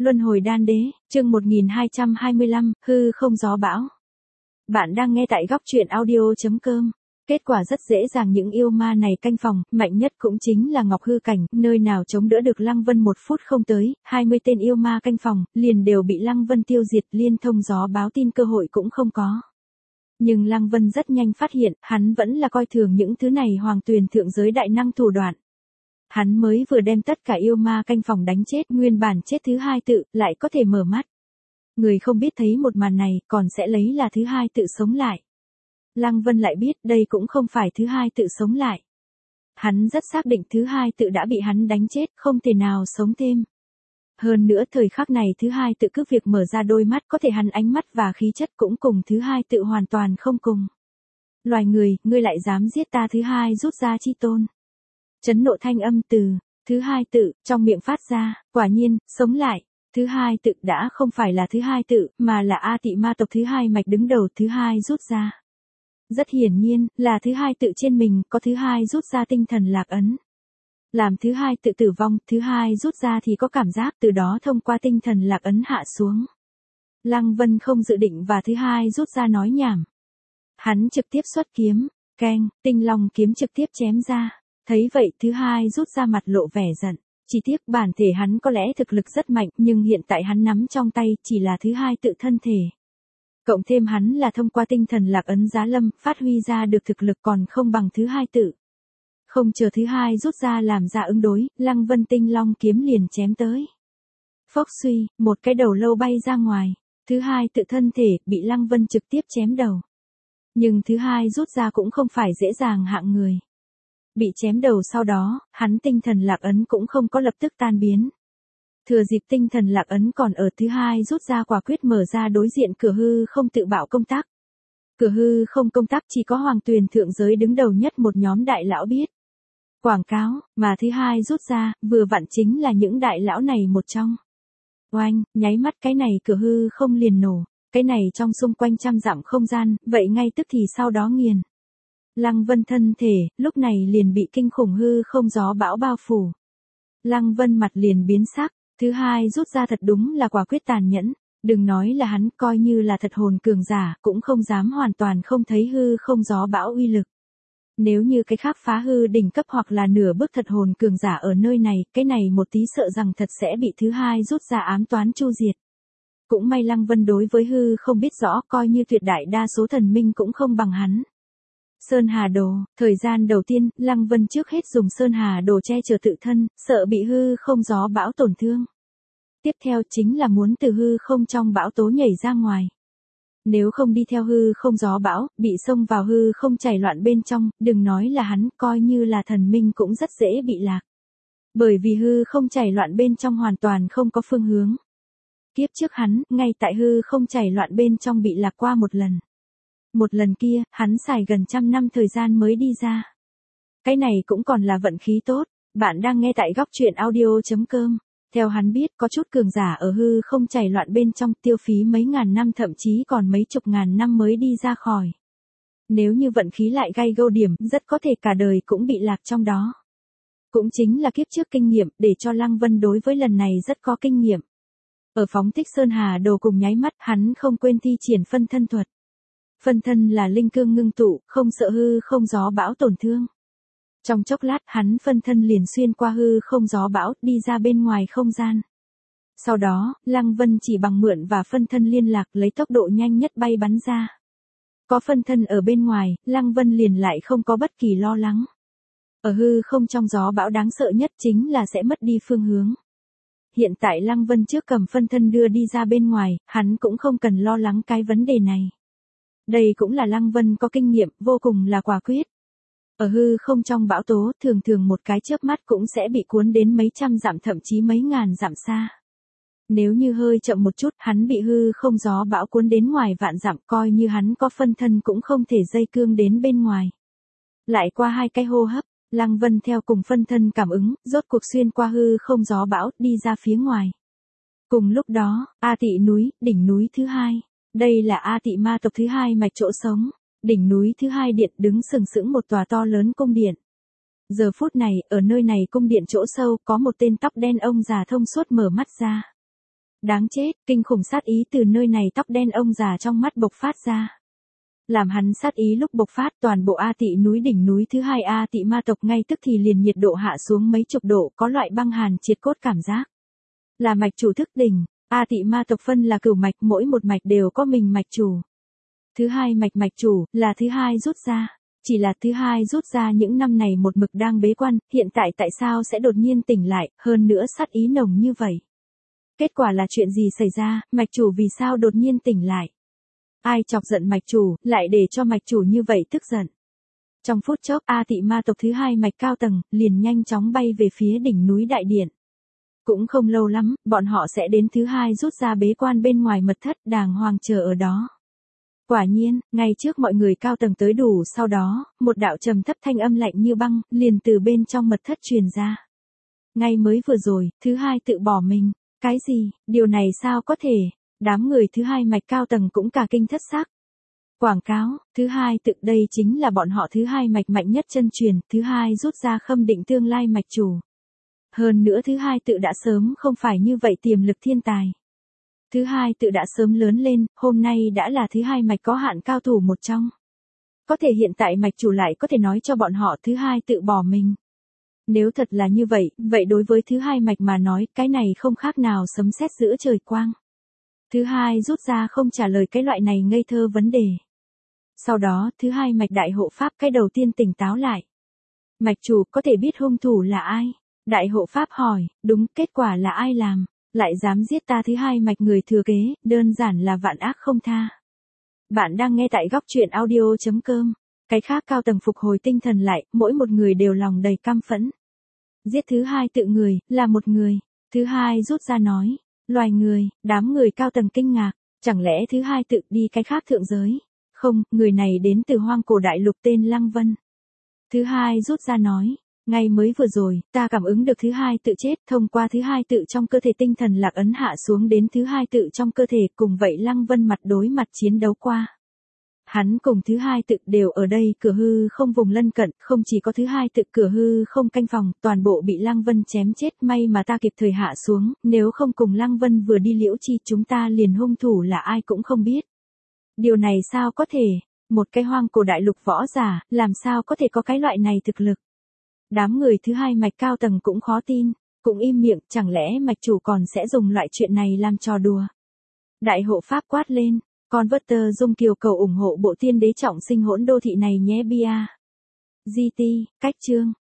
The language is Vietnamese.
Luân hồi đan đế, chương 1225, hư không gió bão. Bạn đang nghe tại góc truyện audio.com. Kết quả rất dễ dàng, những yêu ma này canh phòng, mạnh nhất cũng chính là Ngọc Hư Cảnh, nơi nào chống đỡ được Lăng Vân 1 phút không tới, 20 tên yêu ma canh phòng, liền đều bị Lăng Vân tiêu diệt, liên thông gió báo tin cơ hội cũng không có. Nhưng Lăng Vân rất nhanh phát hiện, hắn vẫn là coi thường những thứ này hoàng tuyền thượng giới đại năng thủ đoạn. Hắn mới vừa đem tất cả yêu ma canh phòng đánh chết, nguyên bản chết thứ hai tự, lại có thể mở mắt. Người không biết thấy một màn này, còn sẽ lấy là thứ hai tự sống lại. Lăng Vân lại biết đây cũng không phải thứ hai tự sống lại. Hắn rất xác định thứ hai tự đã bị hắn đánh chết, không thể nào sống thêm. Hơn nữa thời khắc này thứ hai tự cứ việc mở ra đôi mắt, có thể hắn ánh mắt và khí chất cũng cùng thứ hai tự hoàn toàn không cùng. Loài người, ngươi lại dám giết ta, thứ hai rút ra chi tôn. Chấn nộ thanh âm từ thứ hai tự trong miệng phát ra, quả nhiên, sống lại. Thứ hai tự đã không phải là thứ hai tự, mà là A Tị ma tộc thứ hai mạch đứng đầu thứ hai rút ra. Rất hiển nhiên, là thứ hai tự trên mình có thứ hai rút ra tinh thần lạc ấn. Làm thứ hai tự tử vong, thứ hai rút ra thì có cảm giác, từ đó thông qua tinh thần lạc ấn hạ xuống. Lăng Vân không dự định và thứ hai rút ra nói nhảm. Hắn trực tiếp xuất kiếm, keng, tinh long kiếm trực tiếp chém ra. Thấy vậy thứ hai rút ra mặt lộ vẻ giận. Chỉ tiếc bản thể hắn có lẽ thực lực rất mạnh, nhưng hiện tại hắn nắm trong tay chỉ là thứ hai tự thân thể. Cộng thêm hắn là thông qua tinh thần lạc ấn giá lâm, phát huy ra được thực lực còn không bằng thứ hai tự. Không chờ thứ hai rút ra làm ra ứng đối, Lăng Vân tinh long kiếm liền chém tới. Phốc suy, một cái đầu lâu bay ra ngoài. Thứ hai tự thân thể bị Lăng Vân trực tiếp chém đầu. Nhưng thứ hai rút ra cũng không phải dễ dàng hạng người. Bị chém đầu sau đó, hắn tinh thần lạc ấn cũng không có lập tức tan biến. Thừa dịp tinh thần lạc ấn còn ở, thứ hai rút ra quả quyết mở ra đối diện cửa hư không tự bạo công tác. Cửa hư không công tác chỉ có hoàng tuyền thượng giới đứng đầu nhất một nhóm đại lão biết. Quảng cáo, mà thứ hai rút ra, vừa vặn chính là những đại lão này một trong. Oanh, nháy mắt cái này cửa hư không liền nổ, cái này trong xung quanh trăm dặm không gian, vậy ngay tức thì sau đó nghiền. Lăng Vân thân thể, lúc này liền bị kinh khủng hư không gió bão bao phủ. Lăng Vân mặt liền biến sắc, thứ hai rút ra thật đúng là quả quyết tàn nhẫn. Đừng nói là hắn, coi như là thật hồn cường giả, cũng không dám hoàn toàn không thấy hư không gió bão uy lực. Nếu như cái khác phá hư đỉnh cấp hoặc là nửa bước thật hồn cường giả ở nơi này, cái này một tí sợ rằng thật sẽ bị thứ hai rút ra ám toán chu diệt. Cũng may Lăng Vân đối với hư không biết rõ, coi như tuyệt đại đa số thần minh cũng không bằng hắn. Sơn Hà Đồ, thời gian đầu tiên, Lăng Vân trước hết dùng Sơn Hà Đồ che chở tự thân, sợ bị hư không gió bão tổn thương. Tiếp theo chính là muốn từ hư không trong bão tố nhảy ra ngoài. Nếu không đi theo hư không gió bão, bị xông vào hư không chảy loạn bên trong, đừng nói là hắn, coi như là thần minh cũng rất dễ bị lạc. Bởi vì hư không chảy loạn bên trong hoàn toàn không có phương hướng. Kiếp trước hắn, ngay tại hư không chảy loạn bên trong bị lạc qua một lần. Một lần kia, hắn xài gần 100 năm thời gian mới đi ra. Cái này cũng còn là vận khí tốt. Bạn đang nghe tại góc truyện audio.com. Theo hắn biết, có chút cường giả ở hư không chảy loạn bên trong, tiêu phí mấy ngàn năm thậm chí còn mấy chục ngàn năm mới đi ra khỏi. Nếu như vận khí lại gay go điểm, rất có thể cả đời cũng bị lạc trong đó. Cũng chính là kiếp trước kinh nghiệm, để cho Lăng Vân đối với lần này rất có kinh nghiệm. Ở phóng thích Sơn Hà Đồ cùng nháy mắt, hắn không quên thi triển phân thân thuật. Phân thân là linh cương ngưng tụ, không sợ hư không gió bão tổn thương. Trong chốc lát, hắn phân thân liền xuyên qua hư không gió bão, đi ra bên ngoài không gian. Sau đó, Lăng Vân chỉ bằng mượn và phân thân liên lạc, lấy tốc độ nhanh nhất bay bắn ra. Có phân thân ở bên ngoài, Lăng Vân liền lại không có bất kỳ lo lắng. Ở hư không trong gió bão đáng sợ nhất chính là sẽ mất đi phương hướng. Hiện tại Lăng Vân trước cầm phân thân đưa đi ra bên ngoài, hắn cũng không cần lo lắng cái vấn đề này. Đây cũng là Lăng Vân có kinh nghiệm, vô cùng là quả quyết. Ở hư không trong bão tố, thường thường một cái chớp mắt cũng sẽ bị cuốn đến mấy trăm dặm thậm chí mấy ngàn dặm xa. Nếu như hơi chậm một chút, hắn bị hư không gió bão cuốn đến ngoài vạn dặm, coi như hắn có phân thân cũng không thể dây cương đến bên ngoài. Lại qua 2 cái hô hấp, Lăng Vân theo cùng phân thân cảm ứng, rốt cuộc xuyên qua hư không gió bão, đi ra phía ngoài. Cùng lúc đó, A Tị núi, đỉnh núi thứ hai. Đây là A Tị ma tộc thứ hai mạch chỗ sống. Đỉnh núi thứ hai điện đứng sừng sững một tòa to lớn cung điện. Giờ phút này, ở nơi này cung điện chỗ sâu, có một tên tóc đen ông già thông suốt mở mắt ra. Đáng chết, kinh khủng sát ý từ nơi này tóc đen ông già trong mắt bộc phát ra. Làm hắn sát ý lúc bộc phát toàn bộ A Tị núi đỉnh núi thứ hai A Tị ma tộc ngay tức thì liền nhiệt độ hạ xuống mấy chục độ, có loại băng hàn triệt cốt cảm giác. Là mạch chủ thức đỉnh, A Tị ma tộc phân là cửu mạch, mỗi một mạch đều có mình mạch chủ. Thứ hai mạch chủ, là thứ hai rút ra. Chỉ là thứ hai rút ra những năm này một mực đang bế quan, hiện tại sao sẽ đột nhiên tỉnh lại, hơn nữa sát ý nồng như vậy. Kết quả là chuyện gì xảy ra, mạch chủ vì sao đột nhiên tỉnh lại? Ai chọc giận mạch chủ, lại để cho mạch chủ như vậy tức giận. Trong phút chốc A Tị ma tộc thứ hai mạch cao tầng, liền nhanh chóng bay về phía đỉnh núi đại điện. Cũng không lâu lắm, bọn họ sẽ đến thứ hai rút ra bế quan bên ngoài mật thất đàng hoàng chờ ở đó. Quả nhiên, ngay trước mọi người cao tầng tới đủ sau đó, một đạo trầm thấp thanh âm lạnh như băng, liền từ bên trong mật thất truyền ra. Ngay mới vừa rồi, thứ hai tự bỏ mình. Cái gì, điều này sao có thể? Đám người thứ hai mạch cao tầng cũng cả kinh thất sắc. Quảng cáo, thứ hai tự đây chính là bọn họ thứ hai mạch mạnh nhất chân truyền, thứ hai rút ra khâm định tương lai mạch chủ. Hơn nữa thứ hai tự đã sớm không phải như vậy tiềm lực thiên tài. Thứ hai tự đã sớm lớn lên, hôm nay đã là thứ hai mạch có hạn cao thủ một trong. Có thể hiện tại mạch chủ lại có thể nói cho bọn họ thứ hai tự bỏ mình. Nếu thật là như vậy, vậy đối với thứ hai mạch mà nói, cái này không khác nào sấm sét giữa trời quang. Thứ hai rút ra không trả lời cái loại này ngây thơ vấn đề. Sau đó, thứ hai mạch đại hộ pháp cái đầu tiên tỉnh táo lại. Mạch chủ có thể biết hung thủ là ai? Đại hộ pháp hỏi, đúng, kết quả là ai làm? Lại dám giết ta thứ hai mạch người thừa kế, đơn giản là vạn ác không tha. Bạn đang nghe tại góc truyện audio.com. Cái khác cao tầng phục hồi tinh thần lại, mỗi một người đều lòng đầy căm phẫn. Giết thứ hai tự người, là một người. Thứ hai rút ra nói, loài người, đám người cao tầng kinh ngạc. Chẳng lẽ thứ hai tự đi cái khác thượng giới? Không, người này đến từ hoang cổ đại lục tên Lăng Vân. Thứ hai rút ra nói, ngay mới vừa rồi, ta cảm ứng được thứ hai tự chết, thông qua thứ hai tự trong cơ thể tinh thần lạc ấn hạ xuống đến thứ hai tự trong cơ thể, cùng vậy Lăng Vân mặt đối mặt chiến đấu qua. Hắn cùng thứ hai tự đều ở đây cửa hư không vùng lân cận, không chỉ có thứ hai tự cửa hư không canh phòng, toàn bộ bị Lăng Vân chém chết, may mà ta kịp thời hạ xuống, nếu không cùng Lăng Vân vừa đi liễu chi chúng ta liền hung thủ là ai cũng không biết. Điều này sao có thể, một cái hoang cổ đại lục võ giả, làm sao có thể có cái loại này thực lực. Đám người thứ hai mạch cao tầng cũng khó tin, cũng im miệng, chẳng lẽ mạch chủ còn sẽ dùng loại chuyện này làm trò đùa. Đại hộ pháp quát lên, Converter dung kiều cầu ủng hộ bộ tiên đế trọng sinh hỗn đô thị này nhé bia. GT, cách chương.